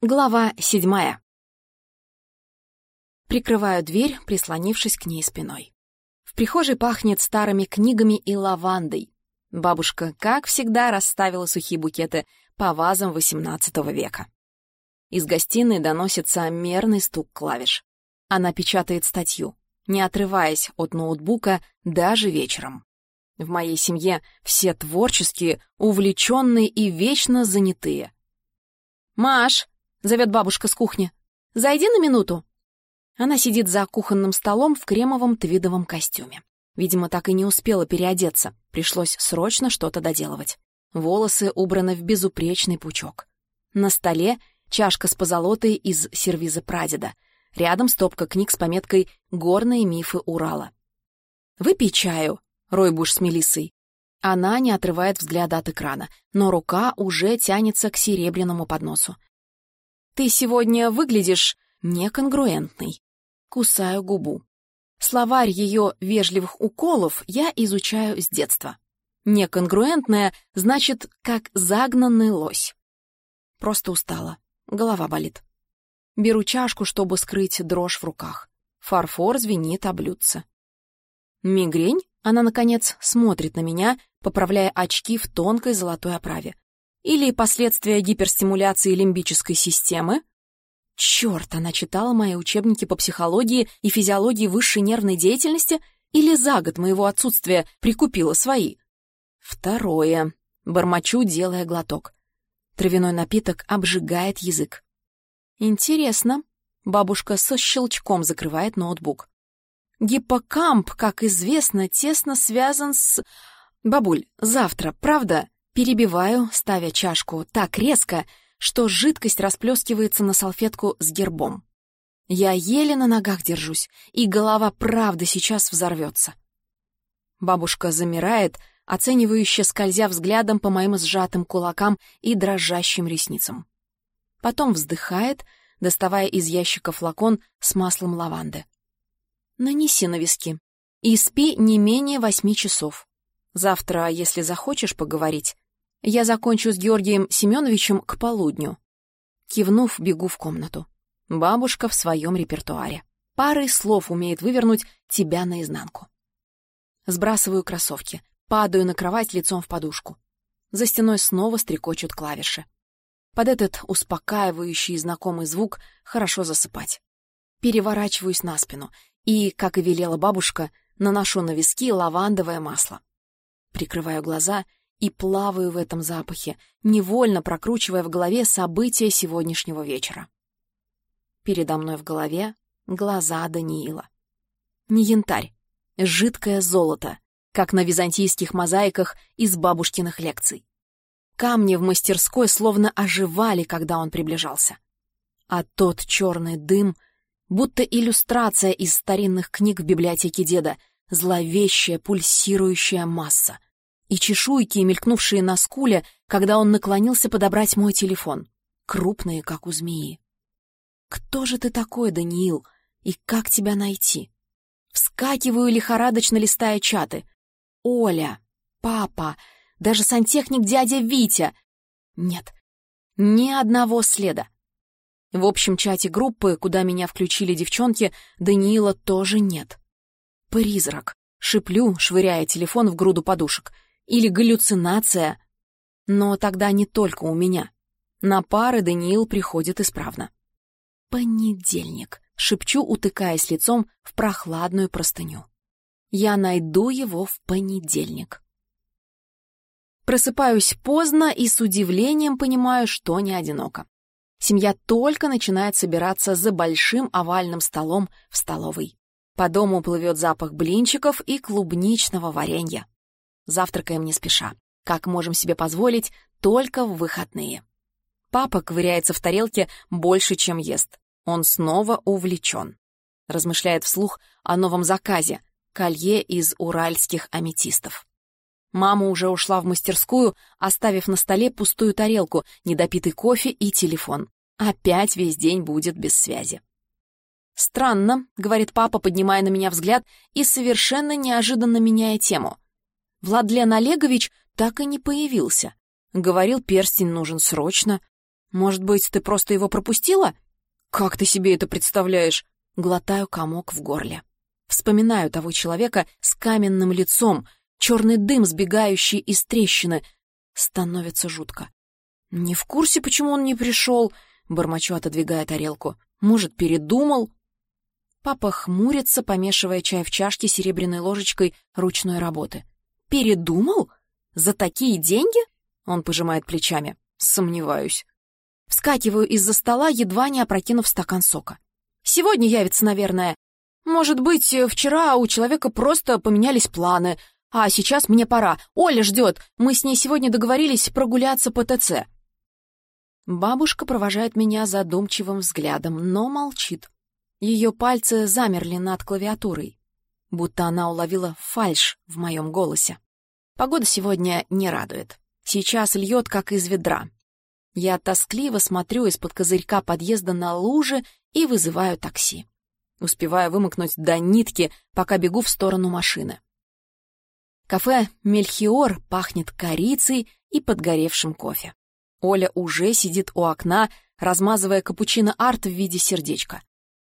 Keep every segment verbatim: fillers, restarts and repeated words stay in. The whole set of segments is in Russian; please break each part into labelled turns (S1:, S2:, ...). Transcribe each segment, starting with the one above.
S1: Глава седьмая. Прикрываю дверь, прислонившись к ней спиной. В прихожей пахнет старыми книгами и лавандой. Бабушка, как всегда, расставила сухие букеты по вазам восемнадцатого века. Из гостиной доносится мерный стук клавиш. Она печатает статью, не отрываясь от ноутбука даже вечером. В моей семье все творческие, увлеченные и вечно занятые. «Маш!» — зовет бабушка с кухни. «Зайди на минуту». Она сидит за кухонным столом в кремовом твидовом костюме. Видимо, так и не успела переодеться. Пришлось срочно что-то доделывать. Волосы убраны в безупречный пучок. На столе чашка с позолотой из сервиза прадеда. Рядом стопка книг с пометкой «Горные мифы Урала». «Выпей чаю», — Ройбуш с Мелиссой. Она не отрывает взгляда от экрана, но рука уже тянется к серебряному подносу. «Ты сегодня выглядишь неконгруентной». Кусаю губу. Словарь ее вежливых уколов я изучаю с детства. Неконгруентная значит, как загнанный лось. Просто устала, голова болит. Беру чашку, чтобы скрыть дрожь в руках. Фарфор звенит о блюдце. «Мигрень?» Она, наконец, смотрит на меня, поправляя очки в тонкой золотой оправе. Или последствия гиперстимуляции лимбической системы? Черт, она читала мои учебники по психологии и физиологии высшей нервной деятельности или за год моего отсутствия прикупила свои? Второе. Бормочу, делая глоток. Травяной напиток обжигает язык. Интересно. Бабушка со щелчком закрывает ноутбук. Гиппокамп, как известно, тесно связан с... Бабуль, завтра, правда? Перебиваю, ставя чашку так резко, что жидкость расплескивается на салфетку с гербом. Я еле на ногах держусь, и голова правда сейчас взорвется. Бабушка замирает, оценивающе скользя взглядом по моим сжатым кулакам и дрожащим ресницам. Потом вздыхает, доставая из ящика флакон с маслом лаванды. «Нанеси на виски. И спи не менее восьми часов. Завтра, если захочешь поговорить, я закончу с Георгием Семеновичем к полудню». Кивнув, бегу в комнату. Бабушка в своем репертуаре. Парой слов умеет вывернуть тебя наизнанку. Сбрасываю кроссовки, падаю на кровать лицом в подушку. За стеной снова стрекочут клавиши. Под этот успокаивающий и знакомый звук хорошо засыпать. Переворачиваюсь на спину и, как и велела бабушка, наношу на виски лавандовое масло. Прикрываю глаза и плаваю в этом запахе, невольно прокручивая в голове события сегодняшнего вечера. Передо мной в голове глаза Даниила. Не янтарь, жидкое золото, как на византийских мозаиках из бабушкиных лекций. Камни в мастерской словно оживали, когда он приближался. А тот черный дым, будто иллюстрация из старинных книг в библиотеке деда, зловещая пульсирующая масса. И чешуйки, мелькнувшие на скуле, когда он наклонился подобрать мой телефон, крупные, как у змеи. «Кто же ты такой, Даниил, и как тебя найти?» Вскакиваю, лихорадочно листая чаты. Оля, папа, даже сантехник дядя Витя. Нет, ни одного следа. В общем чате группы, куда меня включили девчонки, Даниила тоже нет. Призрак. Шиплю, швыряя телефон в груду подушек. Или галлюцинация. Но тогда не только у меня. На пары Даниил приходит исправно. Понедельник. Шепчу, утыкаясь лицом в прохладную простыню. Я найду его в понедельник. Просыпаюсь поздно и с удивлением понимаю, что не одиноко. Семья только начинает собираться за большим овальным столом в столовой. По дому плывет запах блинчиков и клубничного варенья. Завтракаем не спеша. Как можем себе позволить, только в выходные. Папа ковыряется в тарелке больше, чем ест. Он снова увлечен. Размышляет вслух о новом заказе — колье из уральских аметистов. Мама уже ушла в мастерскую, оставив на столе пустую тарелку, недопитый кофе и телефон. Опять весь день будет без связи. «Странно», — говорит папа, поднимая на меня взгляд и совершенно неожиданно меняя тему. «Владлен Олегович так и не появился. Говорил, перстень нужен срочно. Может быть, ты просто его пропустила? Как ты себе это представляешь? Глотаю комок в горле. Вспоминаю того человека с каменным лицом, черный дым, сбегающий из трещины. Становится жутко. Не в курсе, почему он не пришел, бормочу, отодвигая тарелку. Может, передумал? Папа хмурится, помешивая чай в чашке серебряной ложечкой ручной работы. Передумал? За такие деньги? Он пожимает плечами. Сомневаюсь. Вскакиваю из-за стола, едва не опрокинув стакан сока. Сегодня явится, наверное. Может быть, вчера у человека просто поменялись планы, а сейчас мне пора. Оля ждет. Мы с ней сегодня договорились прогуляться по ТЦ. Бабушка провожает меня задумчивым взглядом, но молчит. Ее пальцы замерли над клавиатурой, будто она уловила фальшь в моем голосе. Погода сегодня не радует. Сейчас льет, как из ведра. Я тоскливо смотрю из-под козырька подъезда на лужи и вызываю такси. Успеваю вымокнуть до нитки, пока бегу в сторону машины. Кафе «Мельхиор» пахнет корицей и подгоревшим кофе. Оля уже сидит у окна, размазывая капучино-арт в виде сердечка.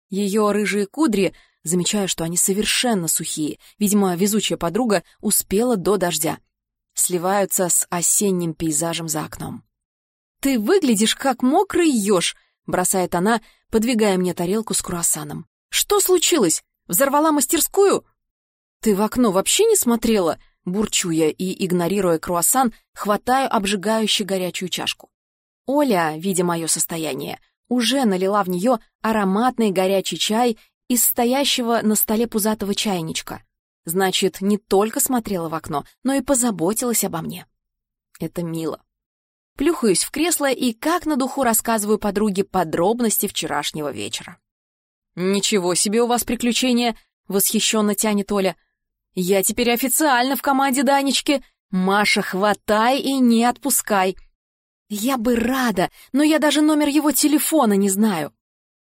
S1: Ее рыжие кудри, замечаю, что они совершенно сухие, видимо, везучая подруга успела до дождя, сливаются с осенним пейзажем за окном. «Ты выглядишь как мокрый еж», — бросает она, подвигая мне тарелку с круассаном. «Что случилось? Взорвала мастерскую?» «Ты в окно вообще не смотрела?» — бурчу я и, игнорируя круассан, хватаю обжигающую горячую чашку. Оля, видя мое состояние, уже налила в нее ароматный горячий чай из стоящего на столе пузатого чайничка. Значит, не только смотрела в окно, но и позаботилась обо мне. Это мило. Плюхаюсь в кресло и как на духу рассказываю подруге подробности вчерашнего вечера. «Ничего себе у вас приключения!» — восхищенно тянет Оля. «Я теперь официально в команде Данечки. Маша, хватай и не отпускай!» «Я бы рада, но я даже номер его телефона не знаю».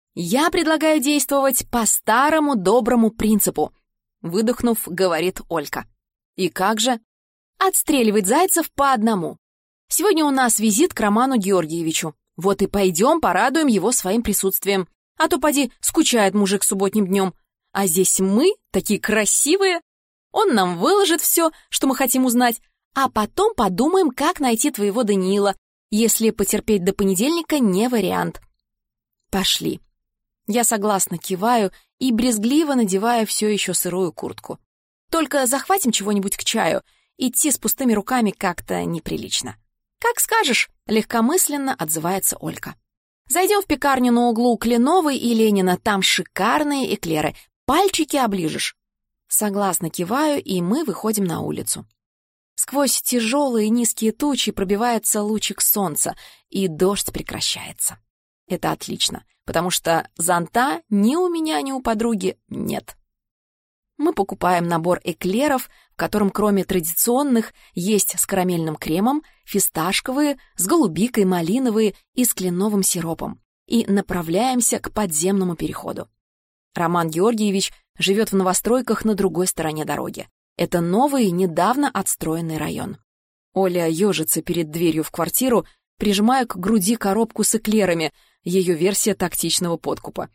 S1: «Я предлагаю действовать по старому доброму принципу», — выдохнув, говорит Олька. «И как же?» «Отстреливать зайцев по одному. Сегодня у нас визит к Роману Георгиевичу. Вот и пойдем порадуем его своим присутствием. А то, поди, скучает мужик субботним днем. А здесь мы, такие красивые. Он нам выложит все, что мы хотим узнать, а потом подумаем, как найти твоего Даниила, если потерпеть до понедельника не вариант». «Пошли». Я согласно киваю и брезгливо надеваю все еще сырую куртку. «Только захватим чего-нибудь к чаю. Идти с пустыми руками как-то неприлично». «Как скажешь», — легкомысленно отзывается Олька. «Зайдем в пекарню на углу Кленовой и Ленина, там шикарные эклеры. Пальчики оближешь». Согласно киваю, и мы выходим на улицу. Сквозь тяжелые низкие тучи пробивается лучик солнца, и дождь прекращается. Это отлично, потому что зонта ни у меня, ни у подруги нет. Мы покупаем набор эклеров, в котором кроме традиционных есть с карамельным кремом, фисташковые, с голубикой, малиновые и с кленовым сиропом, и направляемся к подземному переходу. Роман Георгиевич живет в новостройках на другой стороне дороги. Это новый, недавно отстроенный район. Оля ежится перед дверью в квартиру, прижимая к груди коробку с эклерами, ее версия тактичного подкупа.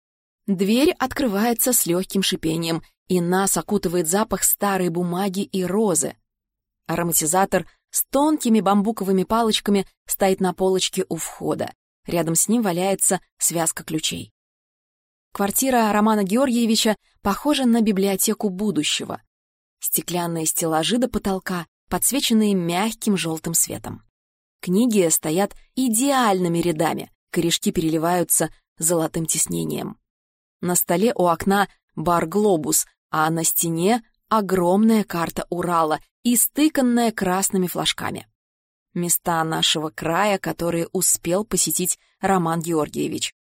S1: Дверь открывается с легким шипением, и нас окутывает запах старой бумаги и розы. Ароматизатор с тонкими бамбуковыми палочками стоит на полочке у входа. Рядом с ним валяется связка ключей. Квартира Романа Георгиевича похожа на библиотеку будущего. Стеклянные стеллажи до потолка, подсвеченные мягким желтым светом. Книги стоят идеальными рядами, корешки переливаются золотым тиснением. На столе у окна бар «Глобус», а на стене огромная карта Урала, истыканная красными флажками. Места нашего края, которые успел посетить Роман Георгиевич.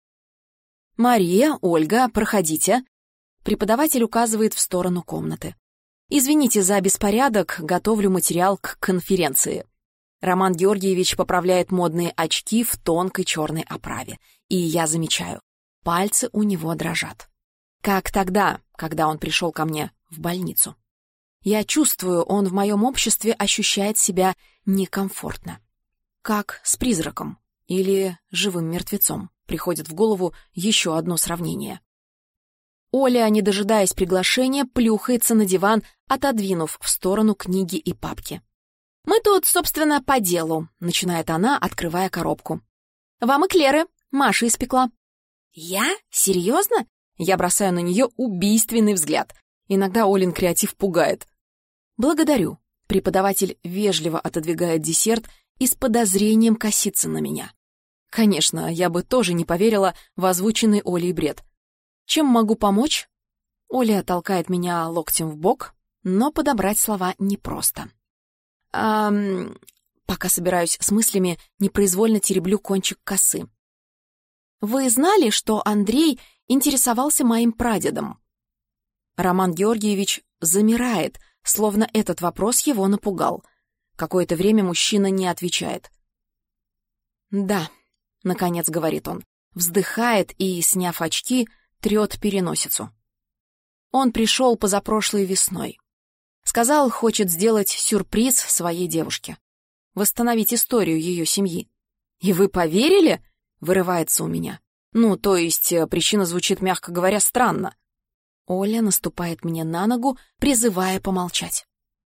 S1: «Мария, Ольга, проходите». Преподаватель указывает в сторону комнаты. «Извините за беспорядок, готовлю материал к конференции». Роман Георгиевич поправляет модные очки в тонкой черной оправе, и я замечаю, пальцы у него дрожат. Как тогда, когда он пришел ко мне в больницу. Я чувствую, он в моем обществе ощущает себя некомфортно. Как с призраком. Или живым мертвецом. Приходит в голову еще одно сравнение. Оля, не дожидаясь приглашения, плюхается на диван, отодвинув в сторону книги и папки. «Мы тут, собственно, по делу», — начинает она, открывая коробку. «Вам эклеры. Маша испекла». «Я? Серьезно?» Я бросаю на нее убийственный взгляд. Иногда Олин креатив пугает. «Благодарю». Преподаватель вежливо отодвигает десерт и с подозрением косится на меня. Конечно, я бы тоже не поверила в озвученный Олей бред. «Чем могу помочь?» Оля толкает меня локтем в бок, но подобрать слова непросто. А, пока собираюсь с мыслями, непроизвольно тереблю кончик косы. «Вы знали, что Андрей интересовался моим прадедом?» Роман Георгиевич замирает, словно этот вопрос его напугал. Какое-то время мужчина не отвечает. «Да», — наконец говорит он, вздыхает и, сняв очки, трет переносицу. Он пришел позапрошлой весной. Сказал, хочет сделать сюрприз своей девушке. Восстановить историю ее семьи. «И вы поверили?» — вырывается у меня. Ну, то есть, причина звучит, мягко говоря, странно. Оля наступает мне на ногу, призывая помолчать.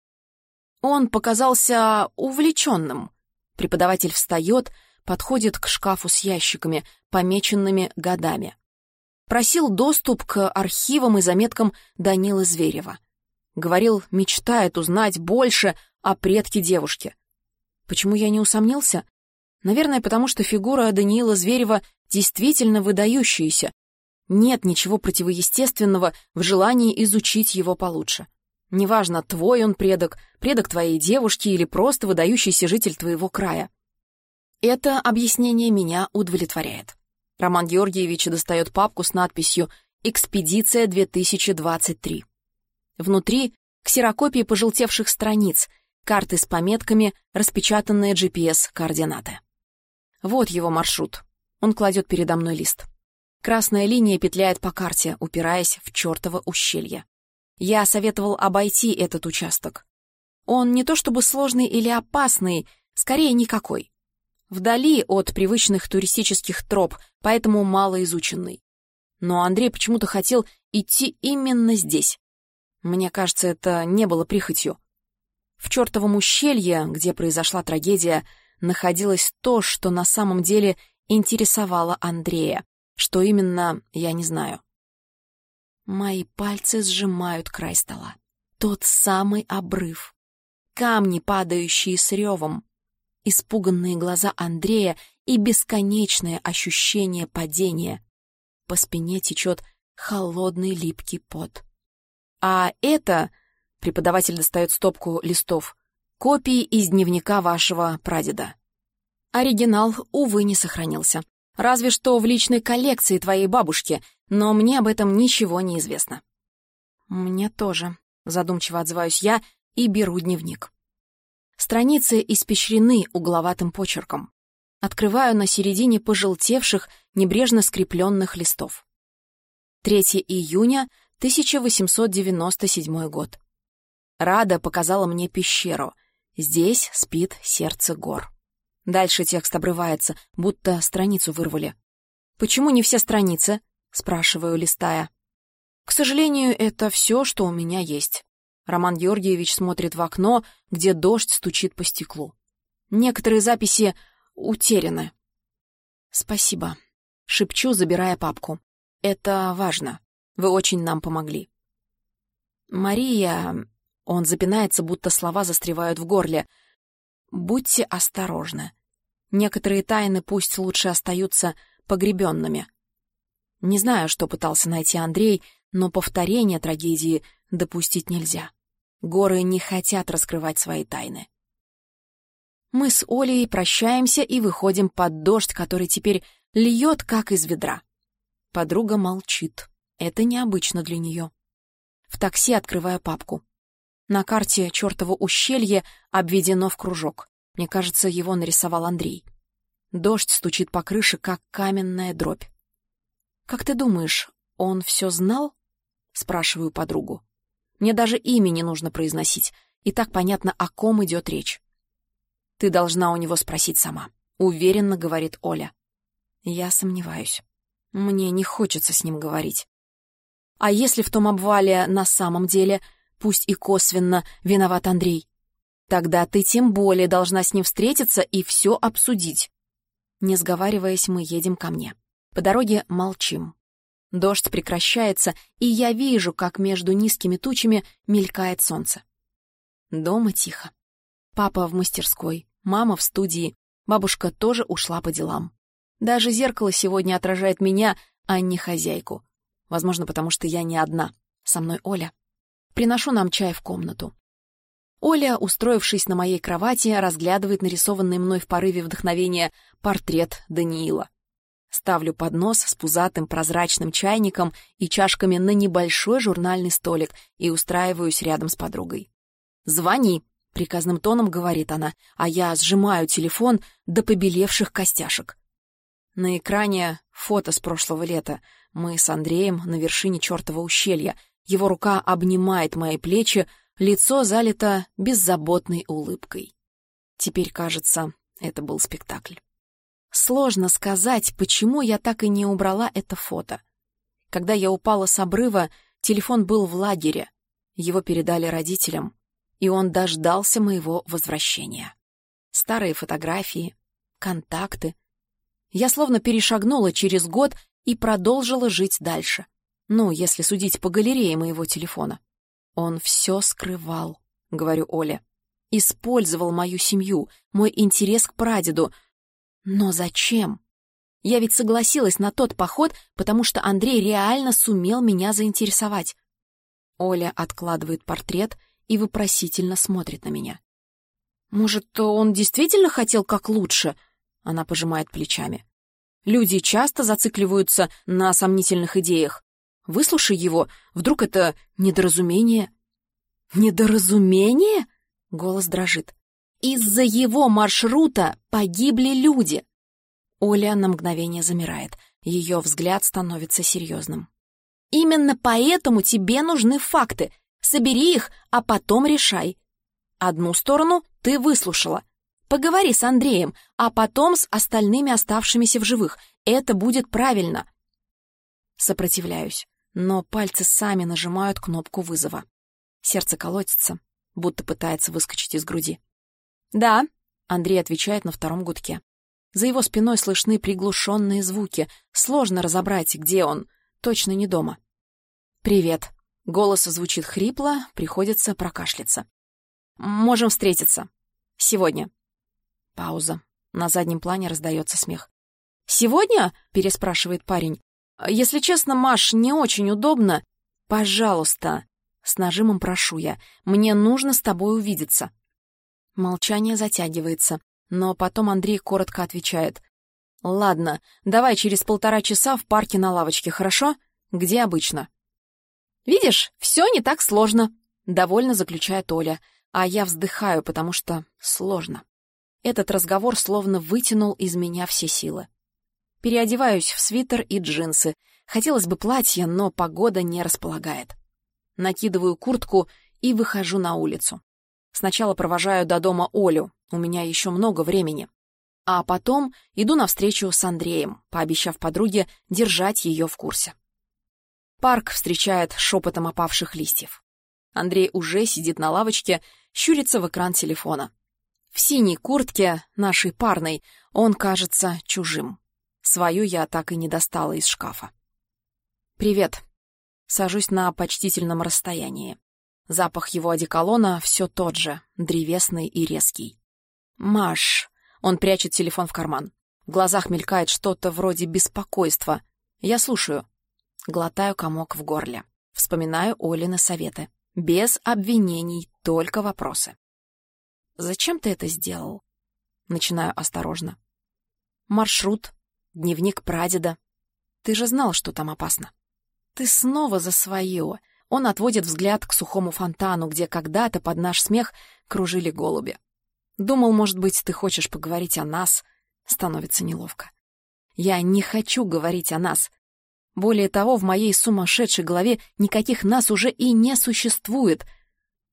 S1: Он показался увлеченным. Преподаватель встает, подходит к шкафу с ящиками, помеченными годами. Просил доступ к архивам и заметкам Данилы Зверева. Говорил, мечтает узнать больше о предке девушки. Почему я не усомнился? Наверное, потому что фигура Даниила Зверева действительно выдающаяся. Нет ничего противоестественного в желании изучить его получше. Неважно, твой он предок, предок твоей девушки или просто выдающийся житель твоего края. Это объяснение меня удовлетворяет. Роман Георгиевич достает папку с надписью «Экспедиция две тысячи двадцать три». Внутри ксерокопии пожелтевших страниц, карты с пометками, распечатанные джи пи эс-координаты. Вот его маршрут. Он кладет передо мной лист. Красная линия петляет по карте, упираясь в чертово ущелье. Я советовал обойти этот участок. Он не то чтобы сложный или опасный, скорее никакой. Вдали от привычных туристических троп, поэтому малоизученный. Но Андрей почему-то хотел идти именно здесь. Мне кажется, это не было прихотью. В чертовом ущелье, где произошла трагедия, находилось то, что на самом деле интересовало Андрея. Что именно, я не знаю. Мои пальцы сжимают край стола. Тот самый обрыв. Камни, падающие с ревом. Испуганные глаза Андрея и бесконечное ощущение падения. По спине течет холодный липкий пот. А это, преподаватель достает стопку листов, копии из дневника вашего прадеда. Оригинал, увы, не сохранился. Разве что в личной коллекции твоей бабушки, но мне об этом ничего не известно. Мне тоже, задумчиво отзываюсь я и беру дневник. Страницы испещрены угловатым почерком. Открываю на середине пожелтевших, небрежно скрепленных листов. третьего июня тысяча восемьсот девяносто седьмой год. Рада показала мне пещеру. Здесь спит сердце гор. Дальше текст обрывается, будто страницу вырвали. «Почему не все страницы?» — спрашиваю, листая. «К сожалению, это все, что у меня есть». Роман Георгиевич смотрит в окно, где дождь стучит по стеклу. Некоторые записи утеряны. «Спасибо», — шепчу, забирая папку. «Это важно. Вы очень нам помогли». «Мария...» — он запинается, будто слова застревают в горле. «Будьте осторожны. Некоторые тайны пусть лучше остаются погребенными». Не знаю, что пытался найти Андрей, но повторения трагедии допустить нельзя. Горы не хотят раскрывать свои тайны. Мы с Олей прощаемся и выходим под дождь, который теперь льет, как из ведра. Подруга молчит. Это необычно для нее. В такси открываю папку. На карте чертово ущелье обведено в кружок. Мне кажется, его нарисовал Андрей. Дождь стучит по крыше, как каменная дробь. «Как ты думаешь, он все знал?» — спрашиваю подругу. Мне даже имя не нужно произносить, и так понятно, о ком идет речь. «Ты должна у него спросить сама», — уверенно говорит Оля. Я сомневаюсь. Мне не хочется с ним говорить. А если в том обвале на самом деле, пусть и косвенно, виноват Андрей? Тогда ты тем более должна с ним встретиться и все обсудить. Не сговариваясь, мы едем ко мне. По дороге молчим. Дождь прекращается, и я вижу, как между низкими тучами мелькает солнце. Дома тихо. Папа в мастерской, мама в студии, бабушка тоже ушла по делам. Даже зеркало сегодня отражает меня, а не хозяйку. Возможно, потому что я не одна. Со мной Оля. Приношу нам чай в комнату. Оля, устроившись на моей кровати, разглядывает нарисованный мной в порыве вдохновения портрет Даниила. Ставлю поднос с пузатым прозрачным чайником и чашками на небольшой журнальный столик и устраиваюсь рядом с подругой. «Звони», — приказным тоном говорит она, а я сжимаю телефон до побелевших костяшек. На экране фото с прошлого лета. Мы с Андреем на вершине чертова ущелья. Его рука обнимает мои плечи, лицо залито беззаботной улыбкой. Теперь, кажется, это был спектакль. Сложно сказать, почему я так и не убрала это фото. Когда я упала с обрыва, телефон был в лагере. Его передали родителям, и он дождался моего возвращения. Старые фотографии, контакты. Я словно перешагнула через год и продолжила жить дальше. Ну, если судить по галерее моего телефона. Он все скрывал, говорю Оле. Использовал мою семью, мой интерес к прадеду. Но зачем? Я ведь согласилась на тот поход, потому что Андрей реально сумел меня заинтересовать. Оля откладывает портрет и вопросительно смотрит на меня. Может, он действительно хотел как лучше? Она пожимает плечами. Люди часто зацикливаются на сомнительных идеях. Выслушай его, вдруг это недоразумение. Недоразумение? Голос дрожит. Из-за его маршрута погибли люди. Оля на мгновение замирает. Ее взгляд становится серьезным. Именно поэтому тебе нужны факты. Собери их, а потом решай. Одну сторону ты выслушала. Поговори с Андреем, а потом с остальными оставшимися в живых. Это будет правильно. Сопротивляюсь, но пальцы сами нажимают кнопку вызова. Сердце колотится, будто пытается выскочить из груди. «Да», — Андрей отвечает на втором гудке. За его спиной слышны приглушенные звуки. Сложно разобрать, где он. Точно не дома. «Привет». Голос звучит хрипло, приходится прокашляться. «Можем встретиться. Сегодня». Пауза. На заднем плане раздается смех. «Сегодня?» — переспрашивает парень. «Если честно, Маш, не очень удобно. Пожалуйста». С нажимом прошу я. «Мне нужно с тобой увидеться». Молчание затягивается, но потом Андрей коротко отвечает. «Ладно, давай через полтора часа в парке на лавочке, хорошо? Где обычно?» «Видишь, все не так сложно», — довольно заключает Оля, а я вздыхаю, потому что сложно. Этот разговор словно вытянул из меня все силы. Переодеваюсь в свитер и джинсы. Хотелось бы платье, но погода не располагает. Накидываю куртку и выхожу на улицу. Сначала провожаю до дома Олю, у меня еще много времени. А потом иду навстречу с Андреем, пообещав подруге держать ее в курсе. Парк встречает шепотом опавших листьев. Андрей уже сидит на лавочке, щурится в экран телефона. В синей куртке, нашей парной, он кажется чужим. Свою я так и не достала из шкафа. «Привет». Сажусь на почтительном расстоянии. Запах его одеколона все тот же, древесный и резкий. «Маш». Он прячет телефон в карман. В глазах мелькает что-то вроде беспокойства. Я слушаю. Глотаю комок в горле. Вспоминаю Олины советы. Без обвинений, только вопросы. «Зачем ты это сделал?» Начинаю осторожно. «Маршрут, дневник прадеда. Ты же знал, что там опасно». «Ты снова за свое». Он отводит взгляд к сухому фонтану, где когда-то под наш смех кружили голуби. «Думал, может быть, ты хочешь поговорить о нас?» Становится неловко. «Я не хочу говорить о нас. Более того, в моей сумасшедшей голове никаких нас уже и не существует.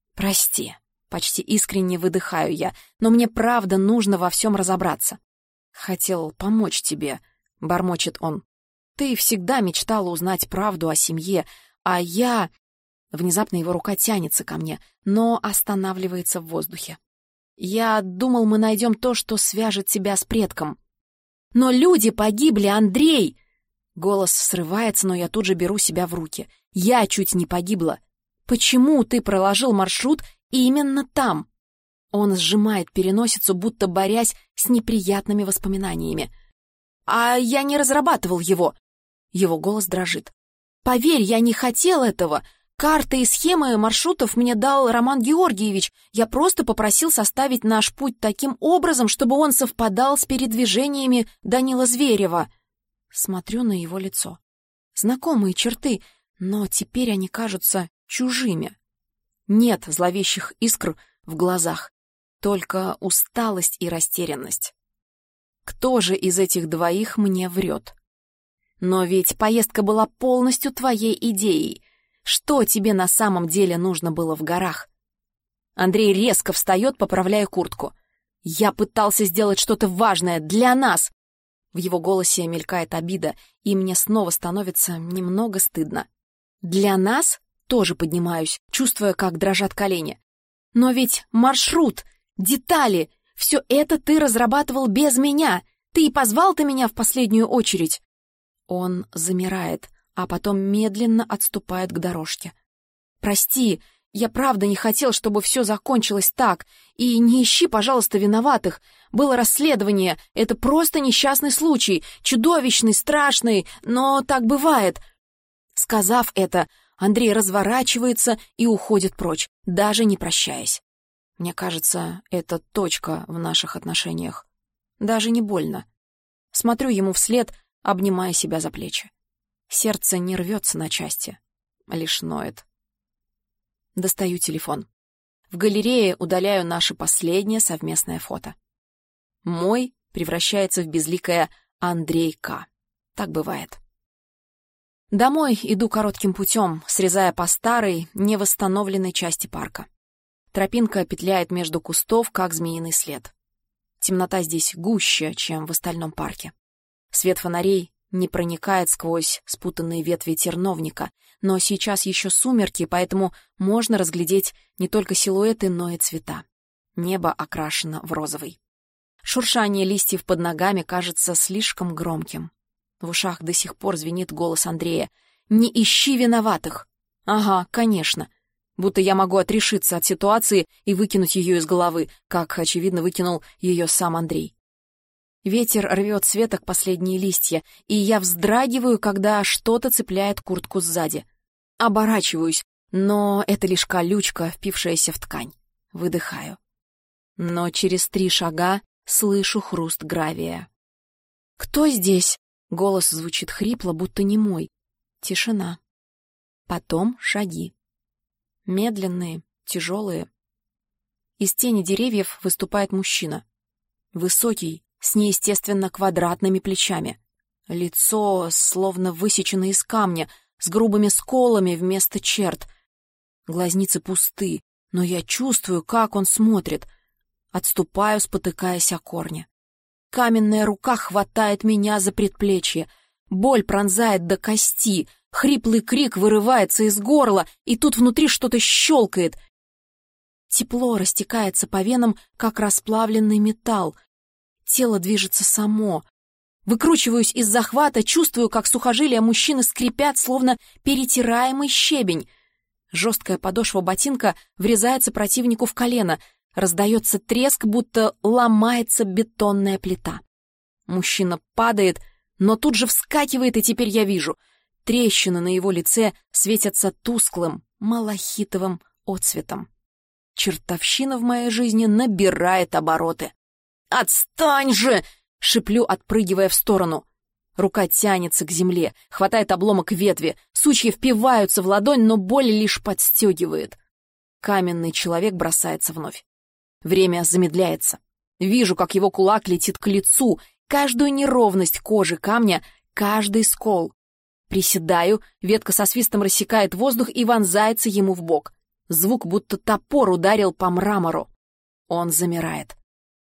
S1: Прости». Почти искренне выдыхаю я, но мне правда нужно во всем разобраться. «Хотел помочь тебе», — бормочет он. «Ты всегда мечтала узнать правду о семье, а я...» Внезапно его рука тянется ко мне, но останавливается в воздухе. «Я думал, мы найдем то, что свяжет тебя с предком». «Но люди погибли, Андрей!» Голос срывается, но я тут же беру себя в руки. «Я чуть не погибла. Почему ты проложил маршрут именно там?» Он сжимает переносицу, будто борясь с неприятными воспоминаниями. «А я не разрабатывал его!» Его голос дрожит. «Поверь, я не хотел этого. Карты и схемы маршрутов мне дал Роман Георгиевич. Я просто попросил составить наш путь таким образом, чтобы он совпадал с передвижениями Данила Зверева». Смотрю на его лицо. Знакомые черты, но теперь они кажутся чужими. Нет зловещих искр в глазах, только усталость и растерянность. Кто же из этих двоих мне врет? Но ведь поездка была полностью твоей идеей. Что тебе на самом деле нужно было в горах? Андрей резко встает, поправляя куртку. Я пытался сделать что-то важное для нас. В его голосе мелькает обида, и мне снова становится немного стыдно. Для нас? Тоже поднимаюсь, чувствуя, как дрожат колени. Но ведь маршрут, детали, все это ты разрабатывал без меня. Ты и позвал-то меня в последнюю очередь. Он замирает, а потом медленно отступает к дорожке. «Прости, я правда не хотел, чтобы все закончилось так. И не ищи, пожалуйста, виноватых. Было расследование, это просто несчастный случай, чудовищный, страшный, но так бывает». Сказав это, Андрей разворачивается и уходит прочь, даже не прощаясь. Мне кажется, это точка в наших отношениях. Даже не больно. Смотрю ему вслед, обнимая себя за плечи. Сердце не рвется на части, лишь ноет. Достаю телефон. В галерее удаляю наше последнее совместное фото. Мой превращается в безликое Андрей К. Так бывает. Домой иду коротким путем, срезая по старой, невосстановленной части парка. Тропинка петляет между кустов, как змеиный след. Темнота здесь гуще, чем в остальном парке. Свет фонарей не проникает сквозь спутанные ветви терновника, но сейчас еще сумерки, поэтому можно разглядеть не только силуэты, но и цвета. Небо окрашено в розовый. Шуршание листьев под ногами кажется слишком громким. В ушах до сих пор звенит голос Андрея. «Не ищи виноватых!» «Ага, конечно!» Будто я могу отрешиться от ситуации и выкинуть ее из головы, как, очевидно, выкинул ее сам Андрей. Ветер рвет с веток последние листья, и я вздрагиваю, когда что-то цепляет куртку сзади. Оборачиваюсь, но это лишь колючка, впившаяся в ткань. Выдыхаю. Но через три шага слышу хруст гравия. «Кто здесь?» Голос звучит хрипло, будто не мой. Тишина. Потом шаги. Медленные, тяжелые. Из тени деревьев выступает мужчина. Высокий, с неестественно квадратными плечами. Лицо словно высечено из камня, с грубыми сколами вместо черт. Глазницы пусты, но я чувствую, как он смотрит. Отступаю, спотыкаясь о корни. Каменная рука хватает меня за предплечье. Боль пронзает до кости. Хриплый крик вырывается из горла, и тут внутри что-то щелкает. Тепло растекается по венам, как расплавленный металл. Тело движется само. Выкручиваюсь из захвата, чувствую, как сухожилия мужчины скрипят, словно перетираемый щебень. Жесткая подошва ботинка врезается противнику в колено. Раздается треск, будто ломается бетонная плита. Мужчина падает, но тут же вскакивает, и теперь я вижу. Трещины на его лице светятся тусклым, малахитовым отцветом. Чертовщина в моей жизни набирает обороты. «Отстань же!» — шиплю, отпрыгивая в сторону. Рука тянется к земле, хватает обломок ветви, сучья впиваются в ладонь, но боль лишь подстегивает. Каменный человек бросается вновь. Время замедляется. Вижу, как его кулак летит к лицу, каждую неровность кожи камня, каждый скол. Приседаю, ветка со свистом рассекает воздух и вонзается ему в бок. Звук, будто топор ударил по мрамору. Он замирает.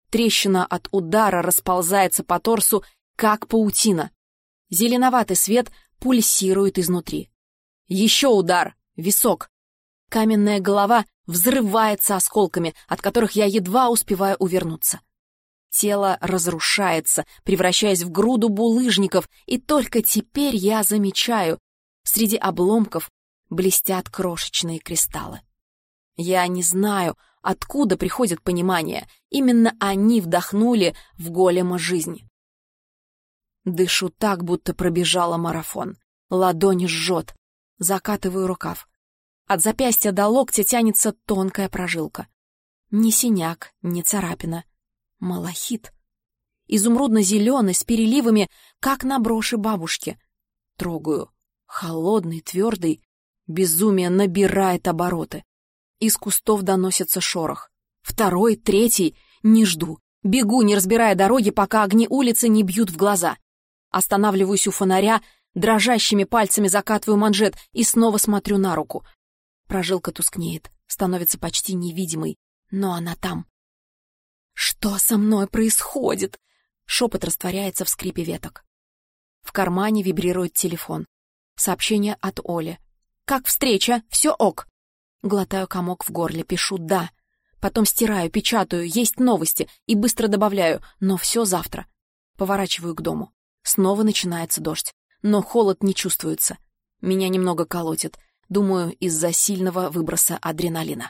S1: Трещина от удара расползается по торсу, как паутина. Зеленоватый свет пульсирует изнутри. Еще удар, висок. Каменная голова взрывается осколками, от которых я едва успеваю увернуться. Тело разрушается, превращаясь в груду булыжников, и только теперь я замечаю, среди обломков блестят крошечные кристаллы. Я не знаю, откуда приходит понимание. Именно они вдохнули в голема жизнь. Дышу так, будто пробежала марафон. Ладонь жжет. Закатываю рукав. От запястья до локтя тянется тонкая прожилка. Ни синяк, ни царапина. Малахит. Изумрудно-зеленый, с переливами, как на броши бабушки. Трогаю. Холодный, твердый. Безумие набирает обороты. Из кустов доносится шорох. Второй, третий. Не жду. Бегу, не разбирая дороги, пока огни улицы не бьют в глаза. Останавливаюсь у фонаря, дрожащими пальцами закатываю манжет и снова смотрю на руку. Прожилка тускнеет, становится почти невидимой, но она там. «Что со мной происходит?» Шепот растворяется в скрипе веток. В кармане вибрирует телефон. Сообщение от Оли. «Как встреча? Все ок». Глотаю комок в горле, пишу «да». Потом стираю, печатаю, есть новости и быстро добавляю, но все завтра. Поворачиваю к дому. Снова начинается дождь, но холод не чувствуется. Меня немного колотит, думаю, из-за сильного выброса адреналина.